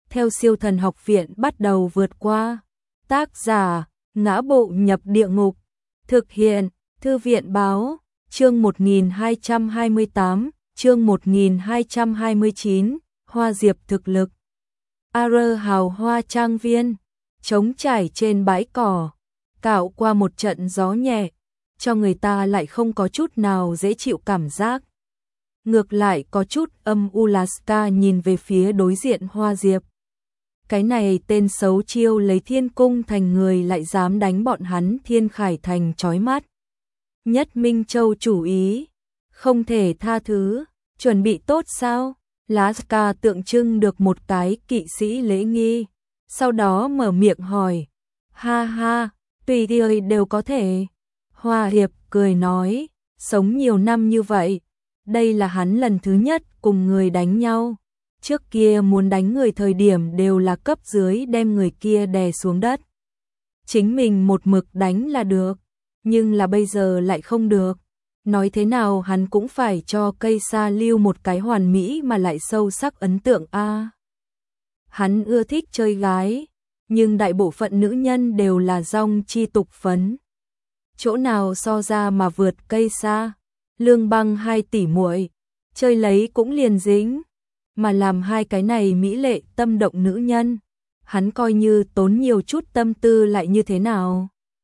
theo siêu thần học viện bắt đầu vượt qua. Tác giả, Ngã Bộ Nhập Địa Ngục. Thực hiện, Thư viện Báo, chương 1228, chương 1229, Hoa Diệp thực lực. AR hào hoa trang viên, trống trải trên bãi cỏ, cạo qua một trận gió nhẹ, cho người ta lại không có chút nào dễ chịu cảm giác. Ngược lại có chút âm u. Laska nhìn về phía đối diện Hoa Diệp. Cái này tên xấu chiêu lấy Thiên Cung Thành người lại dám đánh bọn hắn Thiên Khải Thành chói mắt. Nhất Minh Châu chủ ý, không thể tha thứ, chuẩn bị tốt sao? Laska tượng trưng được một cái kỵ sĩ lễ nghi, sau đó mở miệng hỏi. Ha ha, tùy tiện đều có thể. Hoa Diệp cười nói, sống nhiều năm như vậy, đây là hắn lần thứ nhất cùng người đánh nhau. Trước kia muốn đánh người thời điểm đều là cấp dưới đem người kia đè xuống đất. Chính mình một mực đánh là được, nhưng là bây giờ lại không được. Nói thế nào hắn cũng phải cho cây sa lưu một cái hoàn mỹ mà lại sâu sắc ấn tượng a. Hắn ưa thích chơi gái, nhưng đại bộ phận nữ nhân đều là dong chi tục phấn. Chỗ nào so ra mà vượt cây sa, Lương Băng hai tỷ muội, chơi lấy cũng liền dính, mà làm hai cái này mỹ lệ tâm động nữ nhân, hắn coi như tốn nhiều chút tâm tư lại như thế nào.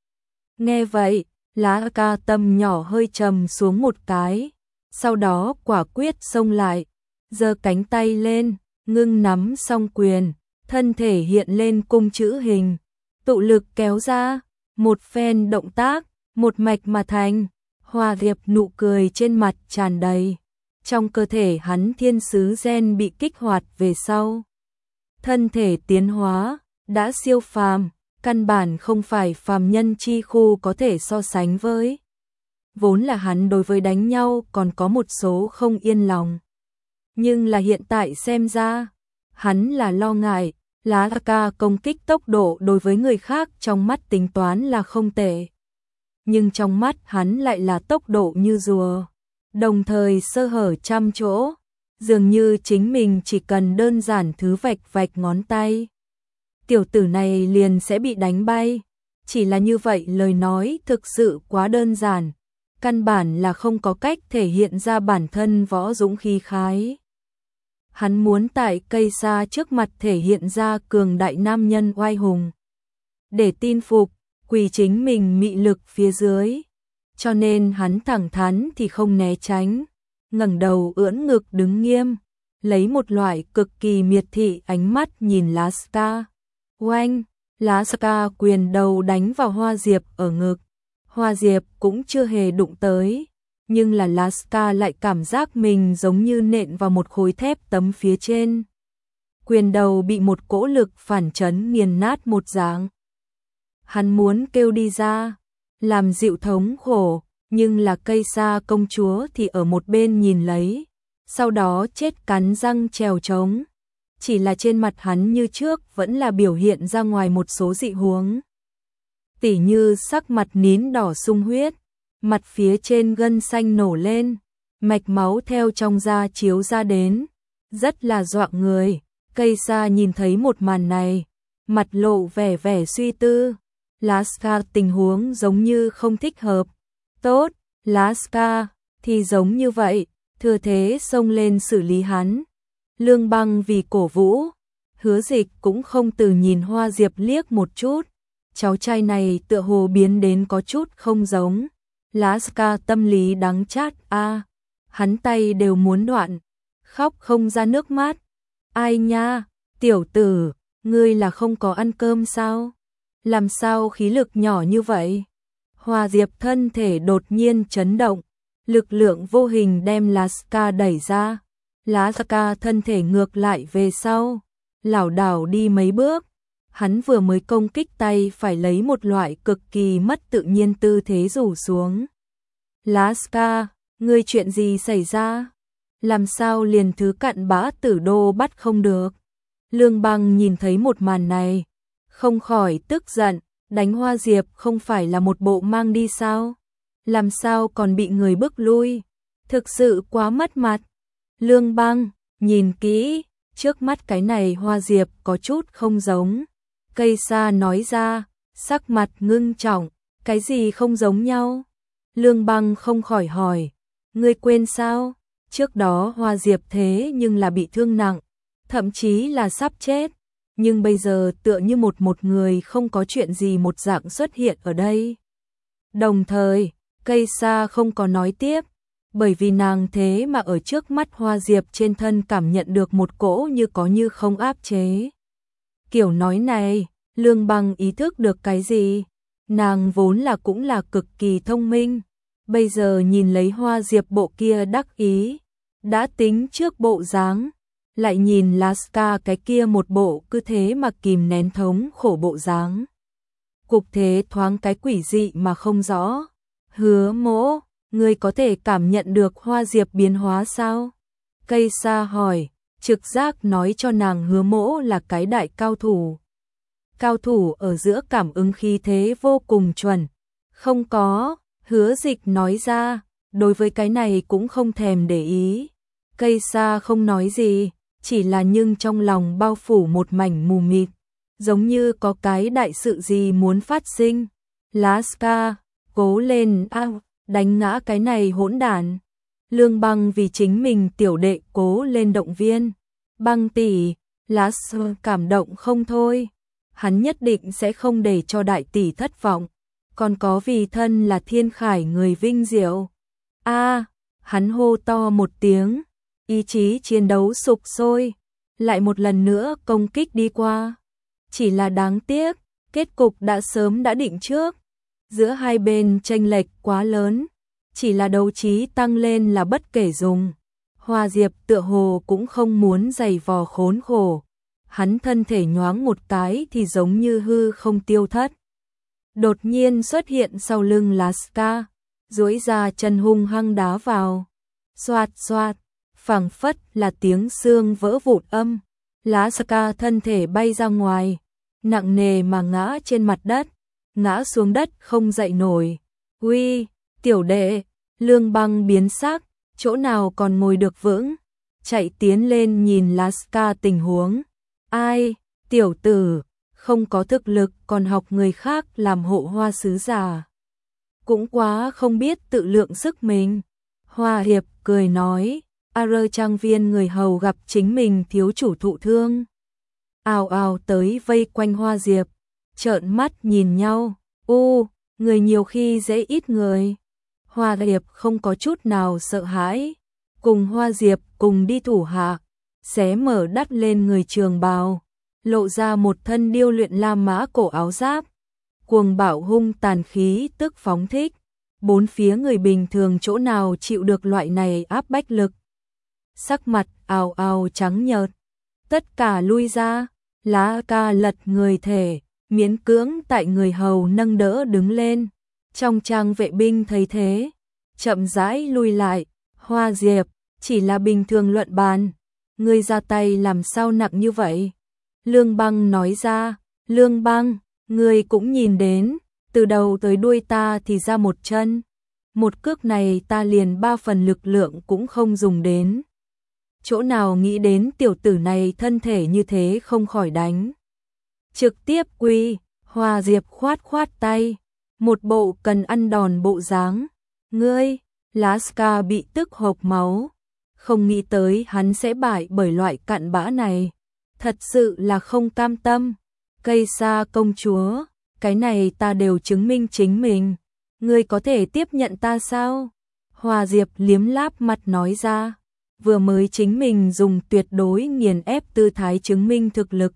Nghe vậy, Laska tâm nhỏ hơi trầm xuống một cái, sau đó quả quyết xông lại, giơ cánh tay lên, ngưng nắm song quyền, thân thể hiện lên cung chữ hình, tụ lực kéo ra, một phen động tác, một mạch mà thành. Hoa Diệp nụ cười trên mặt tràn đầy, trong cơ thể hắn thiên sứ gen bị kích hoạt về sau. Thân thể tiến hóa, đã siêu phàm, căn bản không phải phàm nhân chi khu có thể so sánh với. Vốn là hắn đối với đánh nhau còn có một số không yên lòng. Nhưng là hiện tại xem ra, hắn là lo ngại, Laska công kích tốc độ đối với người khác trong mắt tính toán là không tệ. Nhưng trong mắt hắn lại là tốc độ như rùa, đồng thời sơ hở trăm chỗ, dường như chính mình chỉ cần đơn giản thứ vạch vạch ngón tay, tiểu tử này liền sẽ bị đánh bay. Chỉ là như vậy lời nói thực sự quá đơn giản, căn bản là không có cách thể hiện ra bản thân võ dũng khí khái. Hắn muốn tại cây sa trước mặt thể hiện ra cường đại nam nhân oai hùng, để tin phục, quỳ chính mình mị lực phía dưới. Cho nên hắn thẳng thắn thì không né tránh, ngẩng đầu ưỡn ngực đứng nghiêm, lấy một loại cực kỳ miệt thị ánh mắt nhìn Laska. Oanh, Laska quyền đầu đánh vào Hoa Diệp ở ngực. Hoa Diệp cũng chưa hề đụng tới, nhưng là Laska lại cảm giác mình giống như nện vào một khối thép tấm phía trên. Quyền đầu bị một cỗ lực phản chấn nghiền nát một dạng. Hắn muốn kêu đi ra, làm dịu thống khổ, nhưng là cây sa công chúa thì ở một bên nhìn lấy, sau đó chết cắn răng trèo trống. Chỉ là trên mặt hắn như trước vẫn là biểu hiện ra ngoài một số dị huống. Tỉ như sắc mặt nín đỏ sung huyết, mặt phía trên gân xanh nổ lên, mạch máu theo trong da chiếu ra đến, rất là dọa người. Cây sa nhìn thấy một màn này, mặt lộ vẻ suy tư. Laska tình huống giống như không thích hợp. Tốt, Laska, thì giống như vậy, thừa thế xông lên xử lý hắn. Lương Băng vì cổ vũ, Hứa Dịch cũng không từ nhìn Hoa Diệp liếc một chút. Cháu trai này tựa hồ biến đến có chút không giống. Laska tâm lý đắng chát a, hắn tay đều muốn đoạn, khóc không ra nước mắt. Ai nha, tiểu tử, ngươi là không có ăn cơm sao? Làm sao khí lực nhỏ như vậy? Hoa Diệp thân thể đột nhiên chấn động, lực lượng vô hình đem Laska đẩy ra. Laska thân thể ngược lại về sau, lảo đảo đi mấy bước. Hắn vừa mới công kích tay phải lấy một loại cực kỳ mất tự nhiên tư thế rủ xuống. Laska, ngươi chuyện gì xảy ra? Làm sao liền thứ cặn bã tử đô bắt không được? Lương Băng nhìn thấy một màn này, không khỏi tức giận, đánh Hoa Diệp không phải là một bộ mang đi sao? Làm sao còn bị người bức lui? Thực sự quá mất mặt. Lương Băng, nhìn kỹ, trước mắt cái này Hoa Diệp có chút không giống. Cây sa nói ra, sắc mặt ngưng trọng, cái gì không giống nhau? Lương Băng không khỏi hỏi, ngươi quên sao? Trước đó Hoa Diệp thế nhưng là bị thương nặng, thậm chí là sắp chết, nhưng bây giờ tựa như một người không có chuyện gì một dạng xuất hiện ở đây. Đồng thời, cây sa không có nói tiếp, bởi vì nàng thế mà ở trước mắt Hoa Diệp trên thân cảm nhận được một cỗ như có như không áp chế. Kiểu nói này, Lương Băng ý thức được cái gì? Nàng vốn là cũng là cực kỳ thông minh, bây giờ nhìn lấy Hoa Diệp bộ kia đắc ý, đã tính trước bộ dáng, lại nhìn Laska cái kia một bộ cứ thế mà kìm nén thống khổ bộ dáng. Cục thế thoáng cái quỷ dị mà không rõ. Hứa Mỗ, ngươi có thể cảm nhận được Hoa Diệp biến hóa sao? Cây sa hỏi, trực giác nói cho nàng Hứa Mỗ là cái đại cao thủ. Cao thủ ở giữa cảm ứng khí thế vô cùng chuẩn. Không có, Hứa Dịch nói ra, đối với cái này cũng không thèm để ý. Cây sa không nói gì, chỉ là nhưng trong lòng bao phủ một mảnh mù mịt, giống như có cái đại sự gì muốn phát sinh. Laska, cố lên, đánh ngã cái này hỗn đản. Lương Băng vì chính mình tiểu đệ cố lên động viên. Băng tỷ, Laska cảm động không thôi. Hắn nhất định sẽ không để cho đại tỷ thất vọng. Còn có vì thân là thiên khải người vinh diệu. Hắn hô to một tiếng, ý chí chiến đấu sục sôi, lại một lần nữa công kích đi qua. Chỉ là đáng tiếc, kết cục đã sớm đã định trước. Giữa hai bên chênh lệch quá lớn, chỉ là đấu trí tăng lên là bất kể dùng. Hoa Diệp tựa hồ cũng không muốn giày vò khốn khổ. Hắn thân thể nhoáng một cái thì giống như hư không tiêu thất. Đột nhiên xuất hiện sau lưng Laska, duỗi ra chân hung hăng đá vào. Xoạt xoạt, phảng phất là tiếng xương vỡ vụn âm. Laska thân thể bay ra ngoài, nặng nề mà ngã trên mặt đất, ngã xuống đất không dậy nổi. Uy, tiểu đệ, Lương Băng biến sắc, chỗ nào còn ngồi được vững, chạy tiến lên nhìn Laska tình huống. Ai, tiểu tử, không có thực lực còn học người khác làm hộ hoa sứ giả. Cũng quá không biết tự lượng sức mình. Hoa Hiệp cười nói, trang viên người hầu gặp chính mình thiếu chủ thụ thương. Ào ào tới vây quanh Hoa Diệp, trợn mắt nhìn nhau, người nhiều khi dễ ít người. Hoa Hiệp không có chút nào sợ hãi, cùng Hoa Diệp cùng đi thủ hạ, xé mở đắt lên người trường bào, lộ ra một thân điêu luyện lam mã cổ áo giáp, cuồng bạo hung tàn khí tức phóng thích, bốn phía người bình thường chỗ nào chịu được loại này áp bách lực. Sắc mặt ào ào trắng nhợt, tất cả lui ra, Laska lật người thể, miễn cưỡng tại người hầu nâng đỡ đứng lên. Trong trang vệ binh thấy thế, chậm rãi lui lại. Hoa Diệp, chỉ là bình thường luận bàn, ngươi ra tay làm sao nặng như vậy? Lương Băng nói ra, Lương Băng, ngươi cũng nhìn đến, từ đầu tới đuôi ta thì ra một chân, một cước này ta liền 3 phần lực lượng cũng không dùng đến. Chỗ nào nghĩ đến tiểu tử này thân thể như thế không khỏi đánh. Trực tiếp quy, Hoa Diệp khoát khoát tay, một bộ cần ăn đòn bộ dáng. Ngươi, Laska bị tức hộc máu, không nghĩ tới hắn sẽ bại bởi loại cặn bã này. Thật sự là không cam tâm. Cây sa công chúa, cái này ta đều chứng minh chính mình. Ngươi có thể tiếp nhận ta sao? Hoa Diệp liếm láp mặt nói ra. Vừa mới chính mình dùng tuyệt đối nghiền ép tư thái chứng minh thực lực.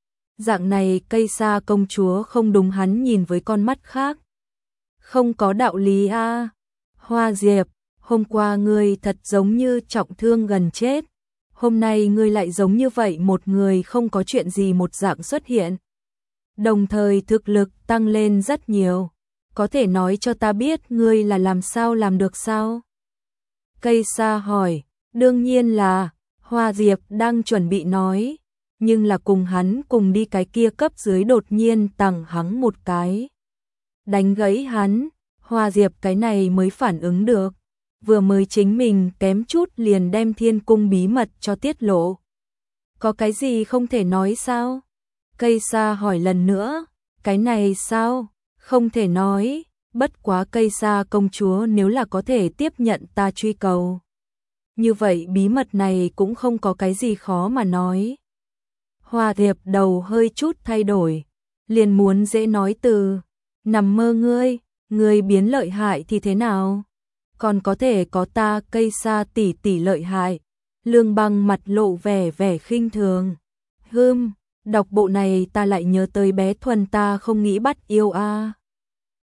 Dạng này cây sa công chúa không đúng hắn nhìn với con mắt khác. Không có đạo lý a. Hoa Diệp, hôm qua ngươi thật giống như trọng thương gần chết. Hôm nay ngươi lại giống như vậy một người không có chuyện gì một dạng xuất hiện. Đồng thời thực lực tăng lên rất nhiều. Có thể nói cho ta biết ngươi là làm sao làm được sao? Cây sa hỏi, đương nhiên là, Hoa Diệp đang chuẩn bị nói, nhưng là cùng hắn cùng đi cái kia cấp dưới đột nhiên tằng hắn một cái. Đánh gãy hắn, Hoa Diệp cái này mới phản ứng được. Vừa mới chính mình kém chút liền đem thiên cung bí mật cho tiết lộ. Có cái gì không thể nói sao? Cây sa hỏi lần nữa, cái này sao? Không thể nói, bất quá cây sa công chúa nếu là có thể tiếp nhận ta truy cầu. Như vậy bí mật này cũng không có cái gì khó mà nói. Hòa Thiệp đầu hơi chút thay đổi, liền muốn dễ nói từ, nằm mơ ngươi biến lợi hại thì thế nào? Còn có thể có ta cây sa tỷ tỷ lợi hại. Lương Băng mặt lộ vẻ vẻ khinh thường. Đọc bộ này ta lại nhớ tới bé Thuần ta không nghĩ bắt yêu a.